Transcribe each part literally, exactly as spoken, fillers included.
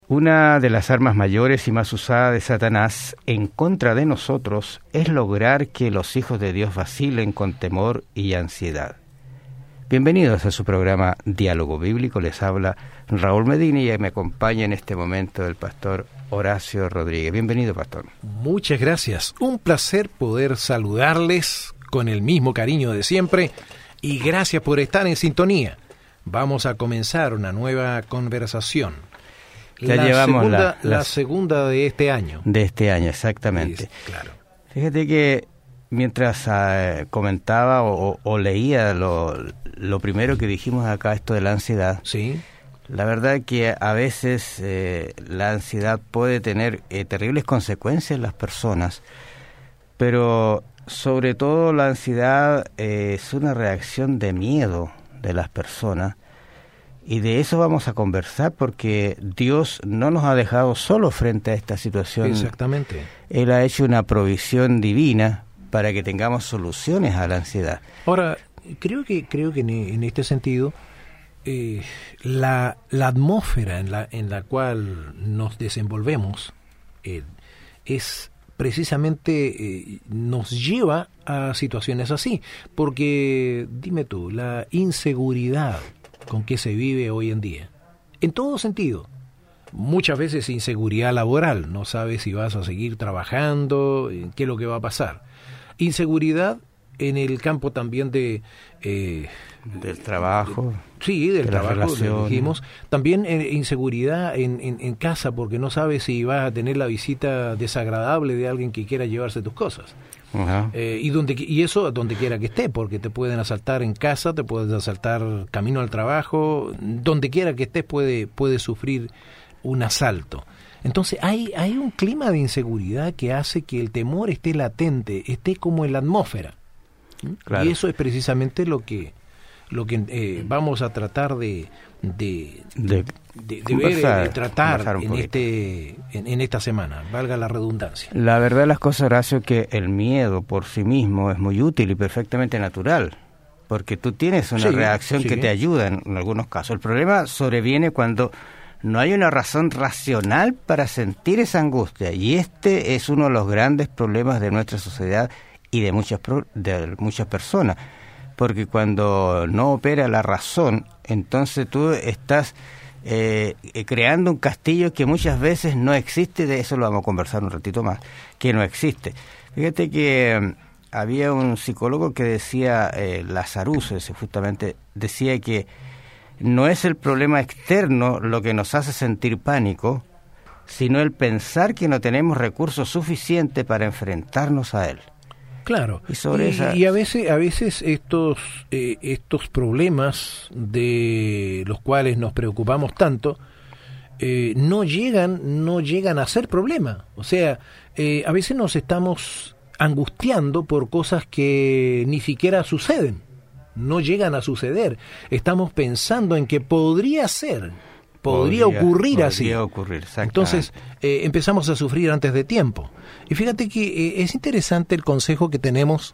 Una de las armas mayores y más usadas de Satanás en contra de nosotros es lograr que los hijos de Dios vacilen con temor y ansiedad. Bienvenidos a su programa Diálogo Bíblico. Les habla Raúl Medina y me acompaña en este momento el pastor Horacio Rodríguez. Bienvenido, pastor. Muchas gracias. Un placer poder saludarles con el mismo cariño de siempre y gracias por estar en sintonía. Vamos a comenzar una nueva conversación. Ya la llevamos segunda, la, la la segunda de este año. De este año, exactamente. Es, claro. Fíjate que mientras uh, comentaba o, o leía lo, lo primero que dijimos acá, esto de la ansiedad, sí. La verdad que a veces eh, la ansiedad puede tener eh, terribles consecuencias en las personas, pero sobre todo la ansiedad eh, es una reacción de miedo de las personas. Y de eso vamos a conversar porque Dios no nos ha dejado solos frente a esta situación. Exactamente. Él ha hecho una provisión divina para que tengamos soluciones a la ansiedad. Ahora, creo que creo que en, en este sentido, eh, la, la atmósfera en la, en la cual nos desenvolvemos eh, es precisamente, eh, nos lleva a situaciones así. Porque, dime tú, la inseguridad con que se vive hoy en día, en todo sentido, muchas veces inseguridad laboral, no sabes si vas a seguir trabajando, qué es lo que va a pasar, inseguridad en el campo también de eh, del trabajo, de, sí, del de trabajo, lo dijimos, también eh, inseguridad en, en, en casa, porque no sabes si vas a tener la visita desagradable de alguien que quiera llevarse tus cosas. Uh-huh. Eh, y donde y eso donde quiera que esté, porque te pueden asaltar en casa, te pueden asaltar camino al trabajo, donde quiera que estés puede puede sufrir un asalto. Entonces hay hay un clima de inseguridad que hace que el temor esté latente, esté como en la atmósfera. Claro. Y eso es precisamente lo que lo que eh, vamos a tratar de de, de, de, de ver, de tratar en este en, en esta semana, valga la redundancia. La verdad de las cosas, Horacio, que el miedo por sí mismo es muy útil y perfectamente natural, porque tú tienes una sí, reacción sí. que te ayuda en, en algunos casos. El problema sobreviene cuando no hay una razón racional para sentir esa angustia, y este es uno de los grandes problemas de nuestra sociedad y de muchas de muchas personas. Porque cuando no opera la razón, entonces tú estás eh, creando un castillo que muchas veces no existe. De eso lo vamos a conversar un ratito más, que no existe. Fíjate que um, había un psicólogo que decía, eh, Lazarus, ese justamente, decía que no es el problema externo lo que nos hace sentir pánico, sino el pensar que no tenemos recursos suficientes para enfrentarnos a él. Claro, y, sobre y, esa... y a veces a veces estos eh, estos problemas de los cuales nos preocupamos tanto eh, no llegan no llegan a ser problema. O sea, eh, a veces nos estamos angustiando por cosas que ni siquiera suceden, no llegan a suceder. Estamos pensando en que podría ser, podría, podría ocurrir podría así. Ocurrir, Entonces eh, empezamos a sufrir antes de tiempo. Y fíjate que eh, es interesante el consejo que tenemos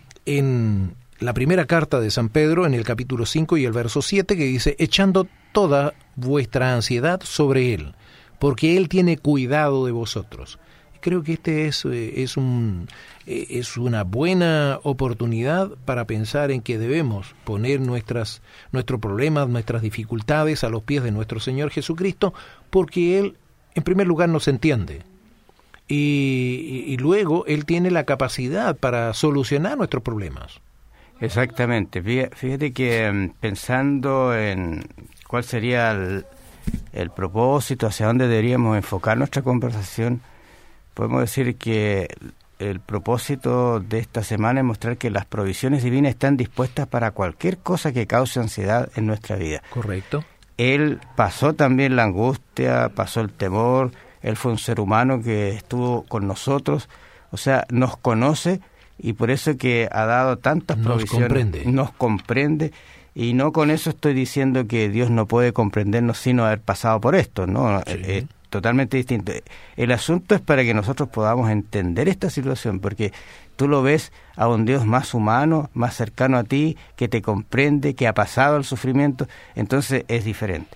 en la primera carta de San Pedro, en el capítulo cinco y el verso siete, que dice: echando toda vuestra ansiedad sobre Él, porque Él tiene cuidado de vosotros. Creo que este es, eh, es, un, eh, es una buena oportunidad para pensar en que debemos poner nuestras, nuestros problemas, nuestras dificultades a los pies de nuestro Señor Jesucristo, porque Él, en primer lugar, nos entiende. Y, y, y luego Él tiene la capacidad para solucionar nuestros problemas. Exactamente. Fíjate que pensando en cuál sería el, el propósito, hacia dónde deberíamos enfocar nuestra conversación, podemos decir que el propósito de esta semana es mostrar que las provisiones divinas están dispuestas para cualquier cosa que cause ansiedad en nuestra vida. Correcto. Él pasó también la angustia, pasó el temor. Él fue un ser humano que estuvo con nosotros, o sea, nos conoce, y por eso que ha dado tantas provisiones. Nos comprende. Nos comprende, y no con eso estoy diciendo que Dios no puede comprendernos sin haber pasado por esto, ¿no? Sí. Es totalmente distinto. El asunto es para que nosotros podamos entender esta situación, porque tú lo ves a un Dios más humano, más cercano a ti, que te comprende, que ha pasado el sufrimiento, entonces es diferente.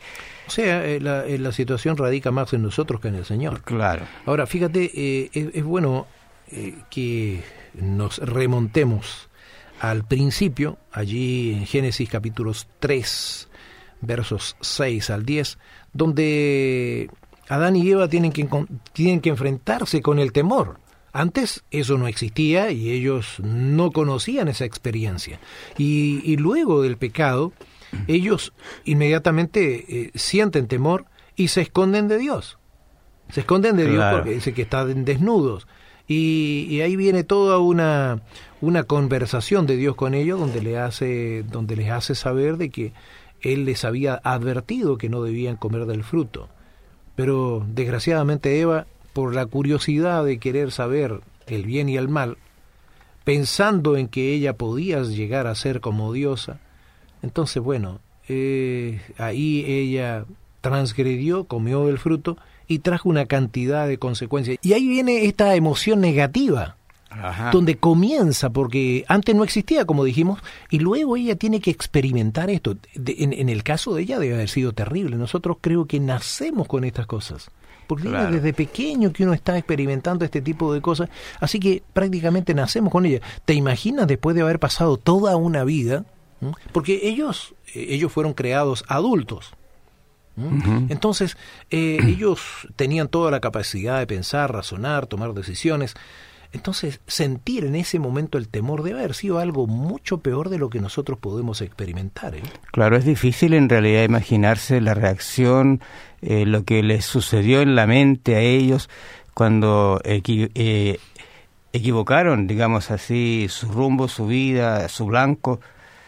O sea, eh, la, eh, la situación radica más en nosotros que en el Señor. Claro. Ahora, fíjate, eh, es, es bueno eh, que nos remontemos al principio, allí en Génesis capítulos tres, versos seis al diez, donde Adán y Eva tienen que, tienen que enfrentarse con el temor. Antes eso no existía y ellos no conocían esa experiencia. Y, y luego del pecado, ellos inmediatamente eh, sienten temor y se esconden de Dios. Se esconden de Dios porque dice que están desnudos. Y, y ahí viene toda una, una conversación de Dios con ellos donde, le hace, donde les hace saber de que Él les había advertido que no debían comer del fruto. Pero desgraciadamente Eva, por la curiosidad de querer saber el bien y el mal, pensando en que ella podía llegar a ser como diosa, entonces bueno, eh, ahí ella transgredió, comió del fruto y trajo una cantidad de consecuencias. Y ahí viene esta emoción negativa, ajá, donde comienza, porque antes no existía, como dijimos, y luego ella tiene que experimentar esto. De, en, en el caso de ella debe haber sido terrible. Nosotros creo que nacemos con estas cosas, porque claro, desde pequeño que uno está experimentando este tipo de cosas, así que prácticamente nacemos con ella. ¿Te imaginas después de haber pasado toda una vida? ¿Mm? Porque ellos, ellos fueron creados adultos. Uh-huh. Entonces, eh, ellos tenían toda la capacidad de pensar, razonar, tomar decisiones. Entonces, sentir en ese momento el temor debe haber sido algo mucho peor de lo que nosotros podemos experimentar, ¿eh? Claro, es difícil en realidad imaginarse la reacción, eh, lo que les sucedió en la mente a ellos cuando equi- eh, equivocaron, digamos así, su rumbo, su vida, su blanco,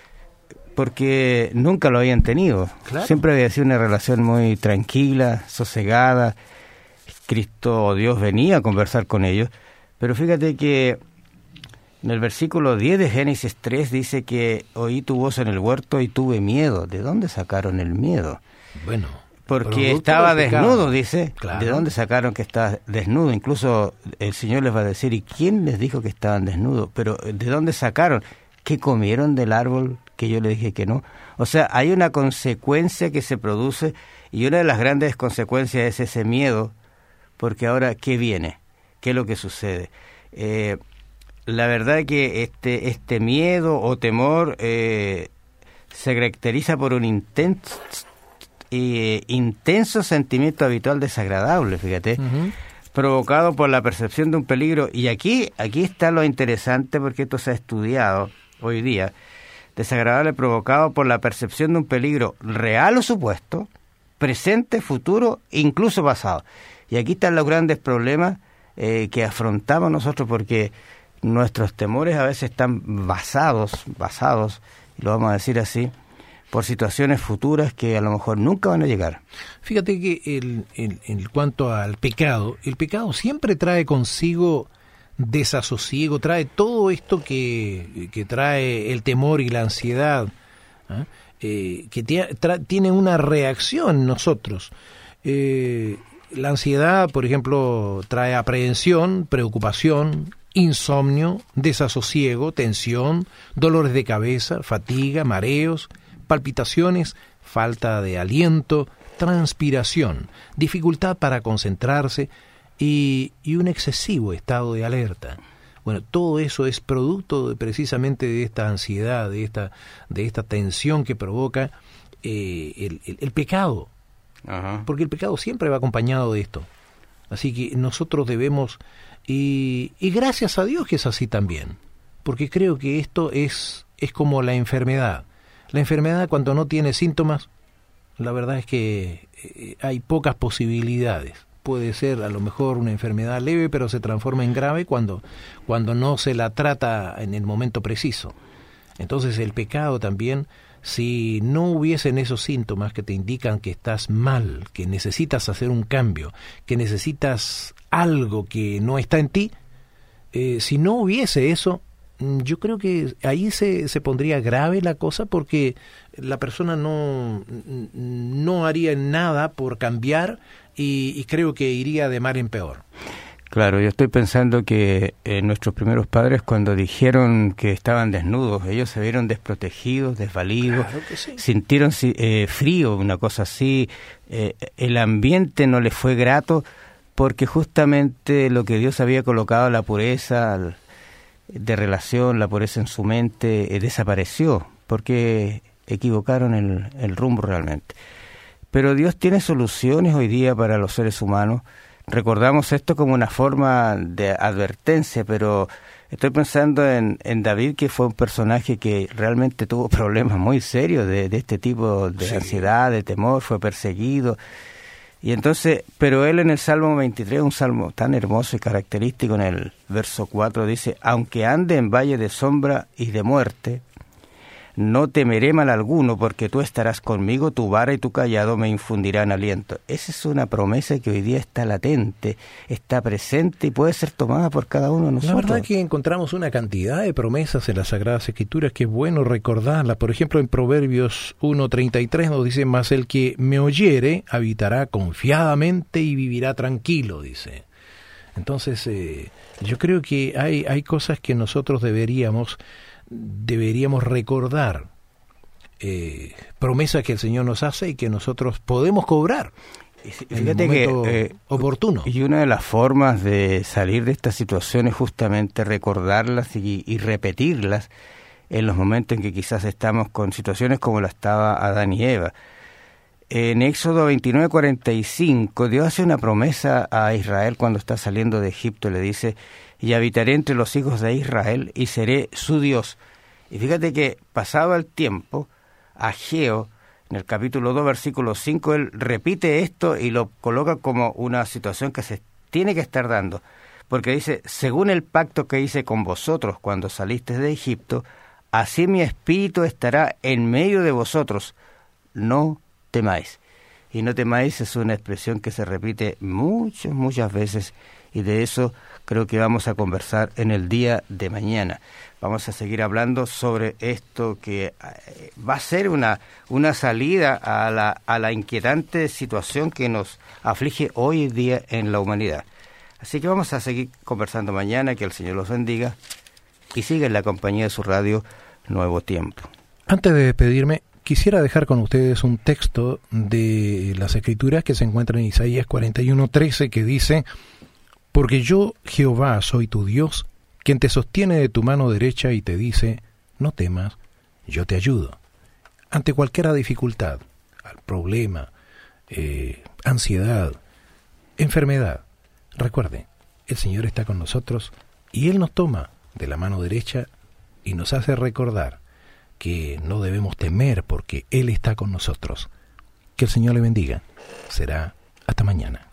porque nunca lo habían tenido. Claro. Siempre había sido una relación muy tranquila, sosegada. Cristo o Dios venía a conversar con ellos. Pero fíjate que en el versículo diez de Génesis tres dice que oí tu voz en el huerto y tuve miedo. ¿De dónde sacaron el miedo? Bueno, porque estaba desnudo, dice. Claro. ¿De dónde sacaron que estaba desnudo? Incluso el Señor les va a decir, ¿y quién les dijo que estaban desnudos? Pero ¿de dónde sacaron? ¿Que comieron del árbol que yo le dije que no? O sea, hay una consecuencia que se produce y una de las grandes consecuencias es ese miedo, porque ahora, ¿qué viene? ¿Qué es lo que sucede? Eh, la verdad que este este miedo o temor eh, se caracteriza por un intenso, eh, intenso sentimiento habitual desagradable, fíjate, uh-huh, provocado por la percepción de un peligro. Y aquí, aquí está lo interesante, porque esto se ha estudiado hoy día. Desagradable provocado por la percepción de un peligro real o supuesto, presente, futuro, incluso pasado. Y aquí están los grandes problemas eh, que afrontamos nosotros, porque nuestros temores a veces están basados, basados, y lo vamos a decir así, por situaciones futuras que a lo mejor nunca van a llegar. Fíjate que el, el, en cuanto al pecado, el pecado siempre trae consigo desasosiego, trae todo esto que, que trae el temor y la ansiedad, ¿eh? Eh, que tia, tra, tiene una reacción en nosotros. Eh, la ansiedad, por ejemplo, trae aprehensión, preocupación, insomnio, desasosiego, tensión, dolores de cabeza, fatiga, mareos, palpitaciones, falta de aliento, transpiración, dificultad para concentrarse, Y, y un excesivo estado de alerta. Bueno, todo eso es producto de, precisamente de esta ansiedad, de esta, de esta tensión que provoca eh, el, el, el pecado. Ajá. Porque el pecado siempre va acompañado de esto. Así que nosotros debemos, y, y gracias a Dios que es así también, porque creo que esto es, es como la enfermedad. La enfermedad, cuando no tiene síntomas, la verdad es que eh, hay pocas posibilidades. Puede ser a lo mejor una enfermedad leve, pero se transforma en grave cuando, cuando no se la trata en el momento preciso. Entonces el pecado también, si no hubiesen esos síntomas que te indican que estás mal, que necesitas hacer un cambio, que necesitas algo que no está en ti, eh, si no hubiese eso, yo creo que ahí se, se pondría grave la cosa, porque la persona no, no haría nada por cambiar y, y creo que iría de mal en peor. Claro, yo estoy pensando que eh, nuestros primeros padres, cuando dijeron que estaban desnudos, ellos se vieron desprotegidos, desvalidos, claro que sí. Sintieron eh, frío, una cosa así, eh, el ambiente no les fue grato, porque justamente lo que Dios había colocado, la pureza de relación, la pureza en su mente, eh, desapareció, porque equivocaron el, el rumbo realmente. Pero Dios tiene soluciones hoy día para los seres humanos. Recordamos esto como una forma de advertencia, pero estoy pensando en, en David, que fue un personaje que realmente tuvo problemas muy serios de, de este tipo de sí. ansiedad, de temor, fue perseguido. Y entonces, pero él en el Salmo veintitrés, un salmo tan hermoso y característico, en el verso cuatro dice: aunque ande en valle de sombra y de muerte, no temeré mal alguno, porque tú estarás conmigo, tu vara y tu cayado me infundirán aliento. Esa es una promesa que hoy día está latente, está presente y puede ser tomada por cada uno de nosotros. La verdad que encontramos una cantidad de promesas en las Sagradas Escrituras que es bueno recordarlas. Por ejemplo, en Proverbios uno treinta y tres nos dice: mas el que me oyere habitará confiadamente y vivirá tranquilo, dice. Entonces, eh, yo creo que hay, hay cosas que nosotros deberíamos... deberíamos recordar, eh, promesas que el Señor nos hace y que nosotros podemos cobrar en el momento que, eh, oportuno. Y una de las formas de salir de esta situación es justamente recordarlas y, y repetirlas en los momentos en que quizás estamos con situaciones como la estaba Adán y Eva. En Éxodo veintinueve cuarenta y cinco, Dios hace una promesa a Israel cuando está saliendo de Egipto. Le dice: y habitaré entre los hijos de Israel y seré su Dios. Y fíjate que pasado el tiempo, Ageo, en el capítulo dos, versículo cinco, él repite esto y lo coloca como una situación que se tiene que estar dando. Porque dice: según el pacto que hice con vosotros cuando salisteis de Egipto, así mi espíritu estará en medio de vosotros. No temáis. Y no temáis es una expresión que se repite muchas, muchas veces, y de eso creo que vamos a conversar en el día de mañana. Vamos a seguir hablando sobre esto que va a ser una, una salida a la, a la inquietante situación que nos aflige hoy día en la humanidad. Así que vamos a seguir conversando mañana, que el Señor los bendiga, y siga en la compañía de su radio Nuevo Tiempo. Antes de despedirme, quisiera dejar con ustedes un texto de las Escrituras que se encuentra en Isaías cuarenta y uno trece, que dice: porque yo, Jehová, soy tu Dios, quien te sostiene de tu mano derecha y te dice: no temas, yo te ayudo. Ante cualquier dificultad, problema, eh, ansiedad, enfermedad, recuerde, el Señor está con nosotros y Él nos toma de la mano derecha y nos hace recordar que no debemos temer porque Él está con nosotros. Que el Señor le bendiga. Será hasta mañana.